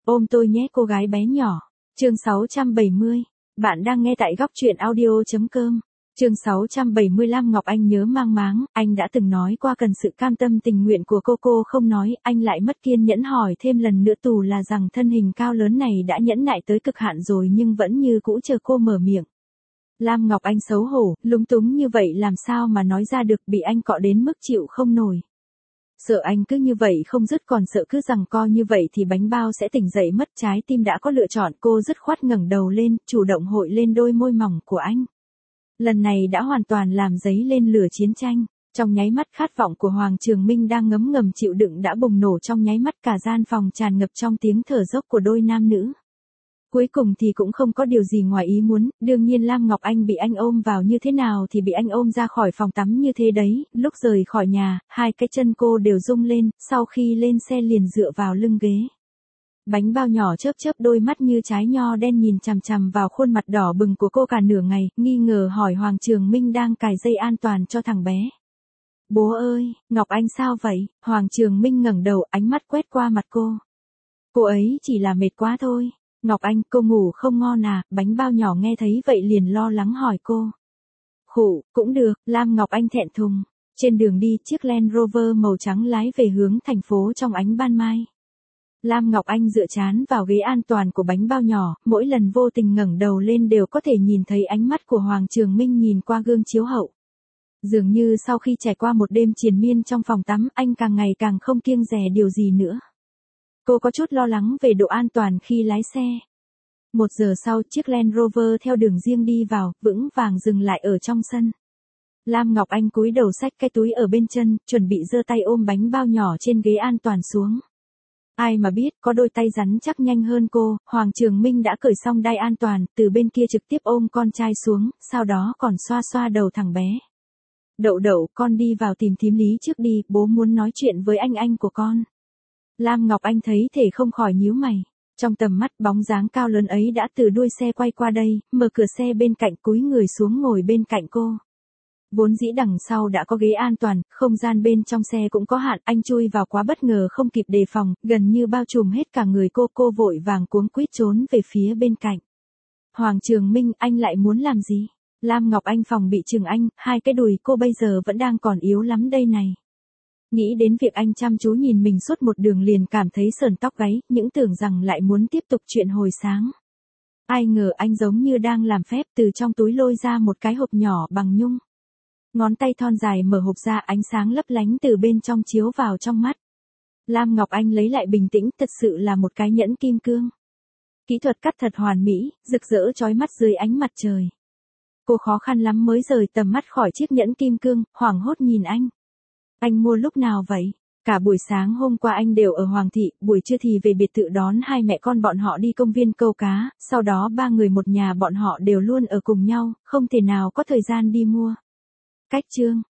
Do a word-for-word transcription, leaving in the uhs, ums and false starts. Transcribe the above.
Ôm tôi nhé cô gái bé nhỏ. Chương sáu trăm bảy mươi. Bạn đang nghe tại góc truyện audio.com. Chương sáu trăm bảy mươi lăm. Ngọc Anh nhớ mang máng, anh đã từng nói qua cần sự cam tâm tình nguyện của cô cô không nói, anh lại mất kiên nhẫn hỏi thêm lần nữa tù là rằng thân hình cao lớn này đã nhẫn nại tới cực hạn rồi nhưng vẫn như cũ chờ cô mở miệng. Lam Ngọc Anh xấu hổ, lúng túng như vậy làm sao mà nói ra được, bị anh cọ đến mức chịu không nổi. Sợ anh cứ như vậy không dứt, còn sợ cứ rằng co như vậy thì bánh bao sẽ tỉnh dậy mất, trái tim đã có lựa chọn, cô dứt khoát ngẩng đầu lên, chủ động hội lên đôi môi mỏng của anh. Lần này đã hoàn toàn làm dấy lên lửa chiến tranh, trong nháy mắt khát vọng của Hoàng Trường Minh đang ngấm ngầm chịu đựng đã bùng nổ trong nháy mắt, cả gian phòng tràn ngập trong tiếng thở dốc của đôi nam nữ. Cuối cùng thì cũng không có điều gì ngoài ý muốn, đương nhiên Lam Ngọc Anh bị anh ôm vào như thế nào thì bị anh ôm ra khỏi phòng tắm như thế đấy, lúc rời khỏi nhà, hai cái chân cô đều rung lên, sau khi lên xe liền dựa vào lưng ghế. Bánh bao nhỏ chớp chớp đôi mắt như trái nho đen nhìn chằm chằm vào khuôn mặt đỏ bừng của cô cả nửa ngày, nghi ngờ hỏi Hoàng Trường Minh đang cài dây an toàn cho thằng bé. Bố ơi, Ngọc Anh sao vậy? Hoàng Trường Minh ngẩng đầu, ánh mắt quét qua mặt cô. Cô ấy chỉ là mệt quá thôi. Ngọc Anh, cô ngủ không ngon à? Bánh bao nhỏ nghe thấy vậy liền lo lắng hỏi cô. Khụ, cũng được, Lam Ngọc Anh thẹn thùng. Trên đường đi, chiếc Land Rover màu trắng lái về hướng thành phố trong ánh ban mai. Lam Ngọc Anh dựa trán vào ghế an toàn của bánh bao nhỏ, mỗi lần vô tình ngẩng đầu lên đều có thể nhìn thấy ánh mắt của Hoàng Trường Minh nhìn qua gương chiếu hậu. Dường như sau khi trải qua một đêm triền miên trong phòng tắm, anh càng ngày càng không kiêng dè điều gì nữa. Cô có chút lo lắng về độ an toàn khi lái xe. Một giờ sau, chiếc Land Rover theo đường riêng đi vào, vững vàng dừng lại ở trong sân. Lam Ngọc Anh cúi đầu xách cái túi ở bên chân, chuẩn bị giơ tay ôm bánh bao nhỏ trên ghế an toàn xuống. Ai mà biết, có đôi tay rắn chắc nhanh hơn cô, Hoàng Trường Minh đã cởi xong đai an toàn, từ bên kia trực tiếp ôm con trai xuống, sau đó còn xoa xoa đầu thằng bé. Đậu đậu, con đi vào tìm thím Lý trước đi, bố muốn nói chuyện với anh anh của con. Lam Ngọc Anh thấy thể không khỏi nhíu mày. Trong tầm mắt, bóng dáng cao lớn ấy đã từ đuôi xe quay qua đây, mở cửa xe bên cạnh, cúi người xuống ngồi bên cạnh cô. Vốn dĩ đằng sau đã có ghế an toàn, không gian bên trong xe cũng có hạn, anh chui vào quá bất ngờ không kịp đề phòng, gần như bao trùm hết cả người cô, cô vội vàng cuống quýt trốn về phía bên cạnh. Hoàng Trường Minh, anh lại muốn làm gì? Lam Ngọc Anh phòng bị chừng anh, hai cái đùi cô bây giờ vẫn đang còn yếu lắm đây này. Nghĩ đến việc anh chăm chú nhìn mình suốt một đường liền cảm thấy sởn tóc gáy, những tưởng rằng lại muốn tiếp tục chuyện hồi sáng. Ai ngờ anh giống như đang làm phép, từ trong túi lôi ra một cái hộp nhỏ bằng nhung. Ngón tay thon dài mở hộp ra, ánh sáng lấp lánh từ bên trong chiếu vào trong mắt. Lam Ngọc Anh lấy lại bình tĩnh, thật sự là một cái nhẫn kim cương. Kỹ thuật cắt thật hoàn mỹ, rực rỡ chói mắt dưới ánh mặt trời. Cô khó khăn lắm mới rời tầm mắt khỏi chiếc nhẫn kim cương, hoảng hốt nhìn anh. Anh mua lúc nào vậy? Cả buổi sáng hôm qua anh đều ở Hoàng Thị, buổi trưa thì về biệt thự đón hai mẹ con bọn họ đi công viên câu cá, sau đó ba người một nhà bọn họ đều luôn ở cùng nhau, không thể nào có thời gian đi mua. Cách chương.